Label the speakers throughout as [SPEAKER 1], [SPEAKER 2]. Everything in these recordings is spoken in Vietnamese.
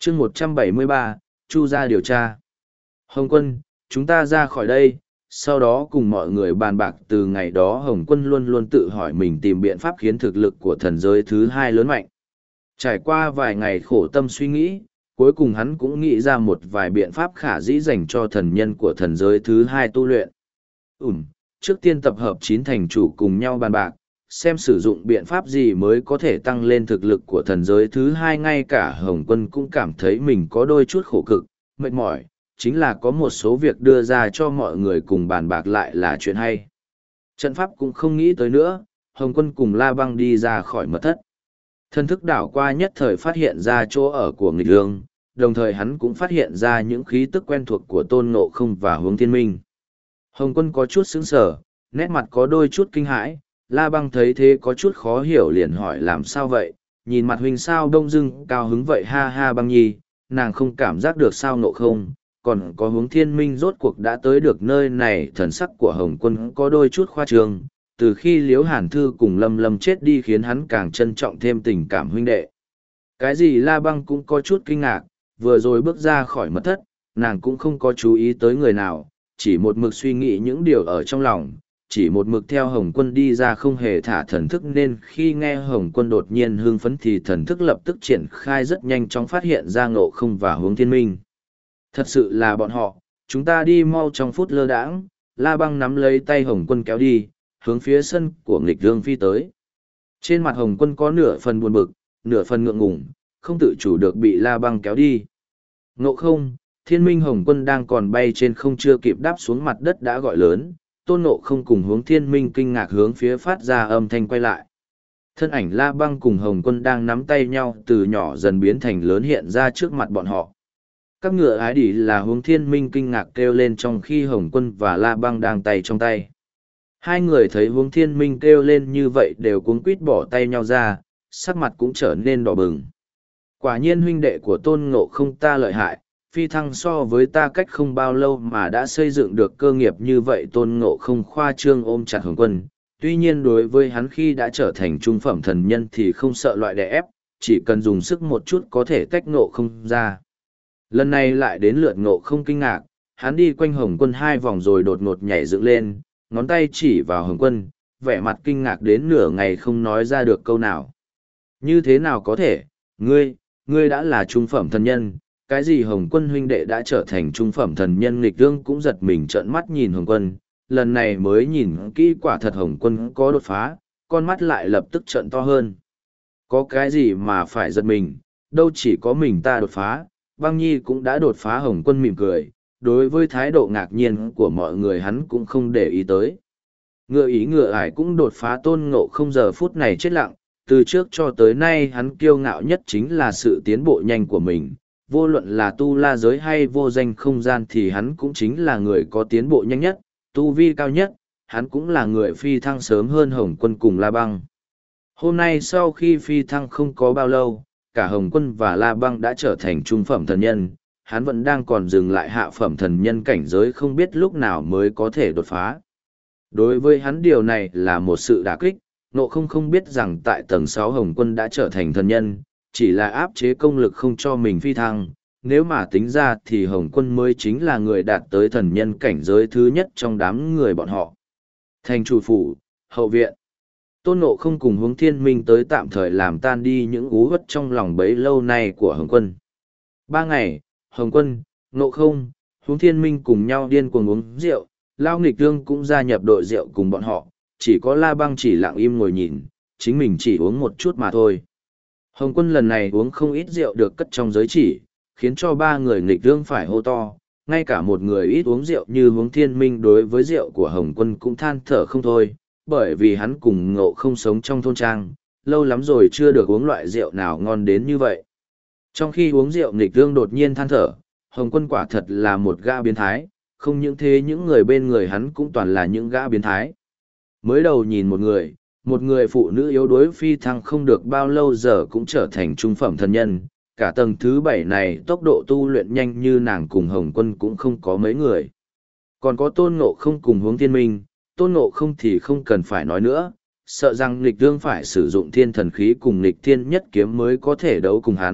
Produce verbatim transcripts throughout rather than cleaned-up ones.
[SPEAKER 1] chương một trăm bảy mươi ba, Chu ra điều tra. Hồng Quân, chúng ta ra khỏi đây, sau đó cùng mọi người bàn bạc. Từ ngày đó Hồng Quân luôn luôn tự hỏi mình tìm biện pháp khiến thực lực của thần giới thứ hai lớn mạnh. Trải qua vài ngày khổ tâm suy nghĩ, cuối cùng hắn cũng nghĩ ra một vài biện pháp khả dĩ dành cho thần nhân của thần giới thứ hai tu luyện. Ừm, trước tiên tập hợp chín thành chủ cùng nhau bàn bạc, xem sử dụng biện pháp gì mới có thể tăng lên thực lực của thần giới thứ hai. Ngay cả Hồng Quân cũng cảm thấy mình có đôi chút khổ cực, mệt mỏi, chính là có một số việc đưa ra cho mọi người cùng bàn bạc lại là chuyện hay. Trận pháp cũng không nghĩ tới nữa, Hồng Quân cùng La Băng đi ra khỏi mật thất. Thân thức đảo qua nhất thời phát hiện ra chỗ ở của nghịch lương, đồng thời hắn cũng phát hiện ra những khí tức quen thuộc của Tôn Ngộ Không và Hướng Thiên Minh. Hồng Quân có chút sững sờ, nét mặt có đôi chút kinh hãi. La Băng thấy thế có chút khó hiểu liền hỏi làm sao vậy, nhìn mặt huynh sao đông dưng cao hứng vậy. Ha ha Băng nhi, nàng không cảm giác được sao Ngộ Không, còn có Hướng Thiên Minh rốt cuộc đã tới được nơi này. Thần sắc của Hồng Quân có đôi chút khoa trương, từ khi Liễu Hàn Thư cùng Lâm Lâm chết đi khiến hắn càng trân trọng thêm tình cảm huynh đệ. Cái gì? La Băng cũng có chút kinh ngạc, vừa rồi bước ra khỏi mật thất, nàng cũng không có chú ý tới người nào, chỉ một mực suy nghĩ những điều ở trong lòng, chỉ một mực theo Hồng Quân đi ra không hề thả thần thức, nên khi nghe Hồng Quân đột nhiên hưng phấn thì thần thức lập tức triển khai rất nhanh chóng phát hiện ra Ngộ Không và Hướng Thiên Minh. Thật sự là bọn họ, chúng ta đi mau. Trong phút lơ đãng, La Băng nắm lấy tay Hồng Quân kéo đi, hướng phía sân của nghịch lương phi tới. Trên mặt Hồng Quân có nửa phần buồn bực, nửa phần ngượng ngùng, không tự chủ được bị La Băng kéo đi. Ngộ Không, Thiên Minh. Hồng Quân đang còn bay trên không chưa kịp đáp xuống mặt đất đã gọi lớn. Tôn Ngộ Không cùng Hướng Thiên Minh kinh ngạc hướng phía phát ra âm thanh quay lại. Thân ảnh La Băng cùng Hồng Quân đang nắm tay nhau từ nhỏ dần biến thành lớn hiện ra trước mặt bọn họ. Các ngựa ái đỉ là Hướng Thiên Minh kinh ngạc kêu lên trong khi Hồng Quân và La Băng đang tay trong tay. Hai người thấy Hướng Thiên Minh kêu lên như vậy đều cuống quýt bỏ tay nhau ra, sắc mặt cũng trở nên đỏ bừng. Quả nhiên huynh đệ của Tôn Ngộ Không ta lợi hại, phi thăng so với ta cách không bao lâu mà đã xây dựng được cơ nghiệp như vậy. Tôn Ngộ Không khoa trương ôm chặt Hồng Quân, tuy nhiên đối với hắn khi đã trở thành trung phẩm thần nhân thì không sợ loại đè ép, chỉ cần dùng sức một chút có thể tách Ngộ Không ra. Lần này lại đến lượt Ngộ Không kinh ngạc, hắn đi quanh Hồng Quân hai vòng rồi đột ngột nhảy dựng lên, ngón tay chỉ vào Hồng Quân, vẻ mặt kinh ngạc đến nửa ngày không nói ra được câu nào. Như thế nào có thể, ngươi, ngươi đã là trung phẩm thần nhân, cái gì? Hồng Quân huynh đệ đã trở thành trung phẩm thần nhân? Nghịch Lương cũng giật mình trợn mắt nhìn Hồng Quân, lần này mới nhìn kỹ quả thật Hồng Quân có đột phá, con mắt lại lập tức trợn to hơn. Có cái gì mà phải giật mình, đâu chỉ có mình ta đột phá, Băng Nhi cũng đã đột phá. Hồng Quân mỉm cười, đối với thái độ ngạc nhiên của mọi người hắn cũng không để ý tới. Ngựa ý ngựa ải cũng đột phá. Tôn Ngộ Không giờ phút này chết lặng, từ trước cho tới nay hắn kiêu ngạo nhất chính là sự tiến bộ nhanh của mình. Vô luận là tu la giới hay vô danh không gian thì hắn cũng chính là người có tiến bộ nhanh nhất, tu vi cao nhất, hắn cũng là người phi thăng sớm hơn Hồng Quân cùng La Băng. Hôm nay sau khi phi thăng không có bao lâu, cả Hồng Quân và La Băng đã trở thành trung phẩm thần nhân, hắn vẫn đang còn dừng lại hạ phẩm thần nhân cảnh giới, không biết lúc nào mới có thể đột phá. Đối với hắn điều này là một sự đả kích. Ngộ Không không biết rằng tại tầng sáu Hồng Quân đã trở thành thần nhân, chỉ là áp chế công lực không cho mình phi thăng. Nếu mà tính ra thì Hồng Quân mới chính là người đạt tới thần nhân cảnh giới thứ nhất trong đám người bọn họ. Thành chủ phủ, hậu viện. Tôn Ngộ Không cùng Hướng Thiên Minh tới tạm thời làm tan đi những ú uất trong lòng bấy lâu nay của Hồng Quân. Ba ngày, Hồng Quân, Ngộ Không, Hướng Thiên Minh cùng nhau điên cuồng uống rượu, Lao Nghịch Lương cũng gia nhập đội rượu cùng bọn họ, chỉ có La Băng chỉ lặng im ngồi nhìn, chính mình chỉ uống một chút mà thôi. Hồng Quân lần này uống không ít rượu được cất trong giới chỉ, khiến cho ba người Nghịch Lương phải hô to, ngay cả một người ít uống rượu như Hướng Thiên Minh đối với rượu của Hồng Quân cũng than thở không thôi, bởi vì hắn cùng Ngộ Không sống trong thôn trang, lâu lắm rồi chưa được uống loại rượu nào ngon đến như vậy. Trong khi uống rượu Nghịch Lương đột nhiên than thở, Hồng Quân quả thật là một gã biến thái, không những thế những người bên người hắn cũng toàn là những gã biến thái. Mới đầu nhìn một người, một người phụ nữ yếu đuối phi thăng không được bao lâu giờ cũng trở thành trung phẩm thần nhân, cả tầng thứ bảy này tốc độ tu luyện nhanh như nàng cùng Hồng Quân cũng không có mấy người. Còn có Tôn Ngộ Không cùng Hướng Thiên Minh, Tôn Ngộ Không thì không cần phải nói nữa, sợ rằng Nghịch Lương phải sử dụng thiên thần khí cùng Nghịch Thiên Nhất Kiếm mới có thể đấu cùng hắn,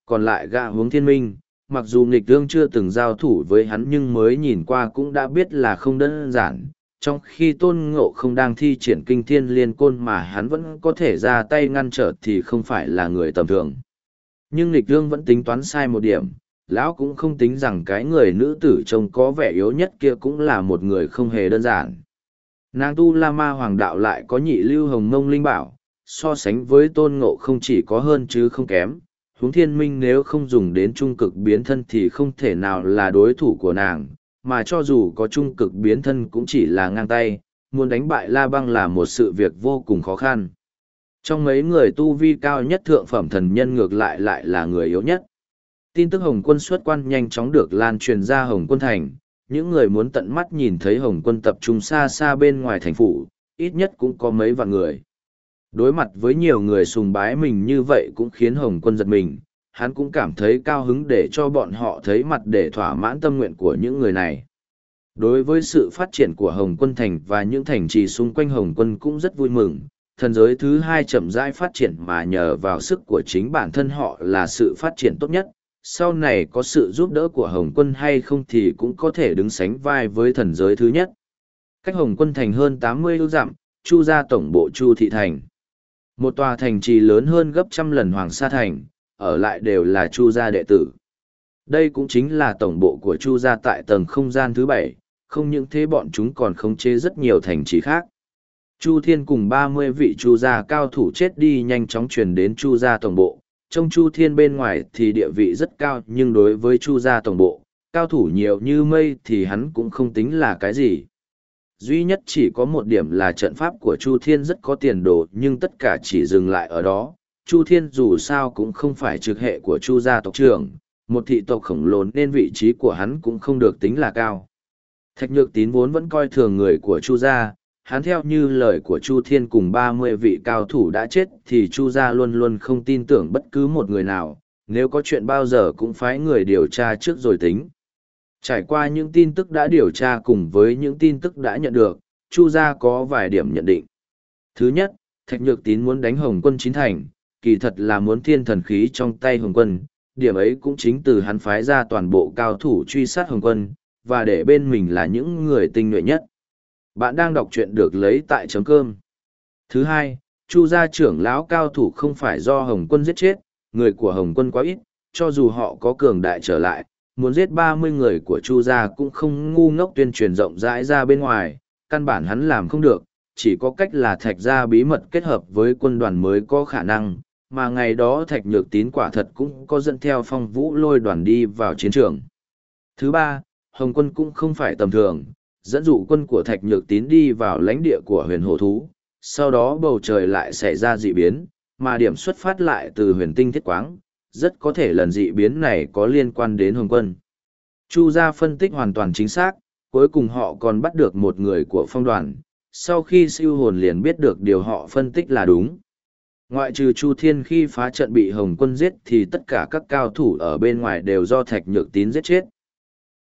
[SPEAKER 1] còn lại gã Hướng Thiên Minh, mặc dù nghịch tương chưa từng giao thủ với hắn nhưng mới nhìn qua cũng đã biết là không đơn giản. Trong khi Tôn Ngộ không đang thi triển kinh thiên liên côn mà hắn vẫn có thể ra tay ngăn trở thì không phải là người tầm thường. Nhưng nghịch tương vẫn tính toán sai một điểm, lão cũng không tính rằng cái người nữ tử trông có vẻ yếu nhất kia cũng là một người không hề đơn giản. Nàng Tu La Ma Hoàng Đạo lại có nhị lưu hồng mông linh bảo, so sánh với Tôn Ngộ không chỉ có hơn chứ không kém. Hướng Thiên Minh nếu không dùng đến trung cực biến thân thì không thể nào là đối thủ của nàng, mà cho dù có trung cực biến thân cũng chỉ là ngang tay, muốn đánh bại La Băng là một sự việc vô cùng khó khăn. Trong mấy người tu vi cao nhất thượng phẩm thần nhân ngược lại lại là người yếu nhất. Tin tức Hồng Quân xuất quan nhanh chóng được lan truyền ra Hồng Quân thành, những người muốn tận mắt nhìn thấy Hồng Quân tập trung xa xa bên ngoài thành phủ, ít nhất cũng có mấy vạn người. Đối mặt với nhiều người sùng bái mình như vậy cũng khiến Hồng Quân giật mình, hắn cũng cảm thấy cao hứng để cho bọn họ thấy mặt để thỏa mãn tâm nguyện của những người này. Đối với sự phát triển của Hồng Quân thành và những thành trì xung quanh Hồng Quân cũng rất vui mừng, thần giới thứ hai chậm rãi phát triển mà nhờ vào sức của chính bản thân họ là sự phát triển tốt nhất. Sau này có sự giúp đỡ của Hồng Quân hay không thì cũng có thể đứng sánh vai với thần giới thứ nhất. Cách Hồng Quân thành hơn tám mươi ước dặm, Chu gia tổng bộ Chu Thị Thành. Một tòa thành trì lớn hơn gấp trăm lần Hoàng Sa Thành, ở lại đều là Chu gia đệ tử. Đây cũng chính là tổng bộ của Chu gia tại tầng không gian thứ bảy, không những thế bọn chúng còn khống chế rất nhiều thành trì khác. Chu Thiên cùng ba mươi vị Chu gia cao thủ chết đi nhanh chóng truyền đến Chu gia tổng bộ. Trong Chu Thiên bên ngoài thì địa vị rất cao nhưng đối với Chu gia tổng bộ, cao thủ nhiều như mây thì hắn cũng không tính là cái gì. Duy nhất chỉ có một điểm là trận pháp của Chu Thiên rất có tiền đồ nhưng tất cả chỉ dừng lại ở đó. Chu Thiên dù sao cũng không phải trực hệ của Chu gia tộc trưởng, một thị tộc khổng lồ nên vị trí của hắn cũng không được tính là cao. Thạch Nhược Tín vốn vẫn coi thường người của Chu gia, hắn theo như lời của Chu Thiên cùng ba mươi vị cao thủ đã chết thì Chu gia luôn luôn không tin tưởng bất cứ một người nào, nếu có chuyện bao giờ cũng phái người điều tra trước rồi tính. Trải qua những tin tức đã điều tra cùng với những tin tức đã nhận được, Chu gia có vài điểm nhận định. Thứ nhất, Thạch Nhược Tín muốn đánh Hồng Quân chín thành, kỳ thật là muốn thiên thần khí trong tay Hồng Quân, điểm ấy cũng chính từ hắn phái ra toàn bộ cao thủ truy sát Hồng Quân, và để bên mình là những người tinh nhuệ nhất. Bạn đang đọc truyện được lấy tại chấm cơm. Thứ hai, Chu gia trưởng lão cao thủ không phải do Hồng Quân giết chết, người của Hồng Quân quá ít, cho dù họ có cường đại trở lại, muốn giết ba mươi người của Chu gia cũng không ngu ngốc tuyên truyền rộng rãi ra bên ngoài, căn bản hắn làm không được, chỉ có cách là Thạch gia bí mật kết hợp với quân đoàn mới có khả năng, mà ngày đó Thạch Nhược Tín quả thật cũng có dẫn theo Phong Vũ Lôi đoàn đi vào chiến trường. Thứ ba, Hồng Quân cũng không phải tầm thường, dẫn dụ quân của Thạch Nhược Tín đi vào lãnh địa của huyền hổ thú, sau đó bầu trời lại xảy ra dị biến, mà điểm xuất phát lại từ huyền tinh thiết quáng, rất có thể lần dị biến này có liên quan đến Hồng Quân. Chu gia phân tích hoàn toàn chính xác, cuối cùng họ còn bắt được một người của phong đoàn, sau khi siêu hồn liền biết được điều họ phân tích là đúng. Ngoại trừ Chu Thiên khi phá trận bị Hồng Quân giết thì tất cả các cao thủ ở bên ngoài đều do Thạch Nhược Tín giết chết.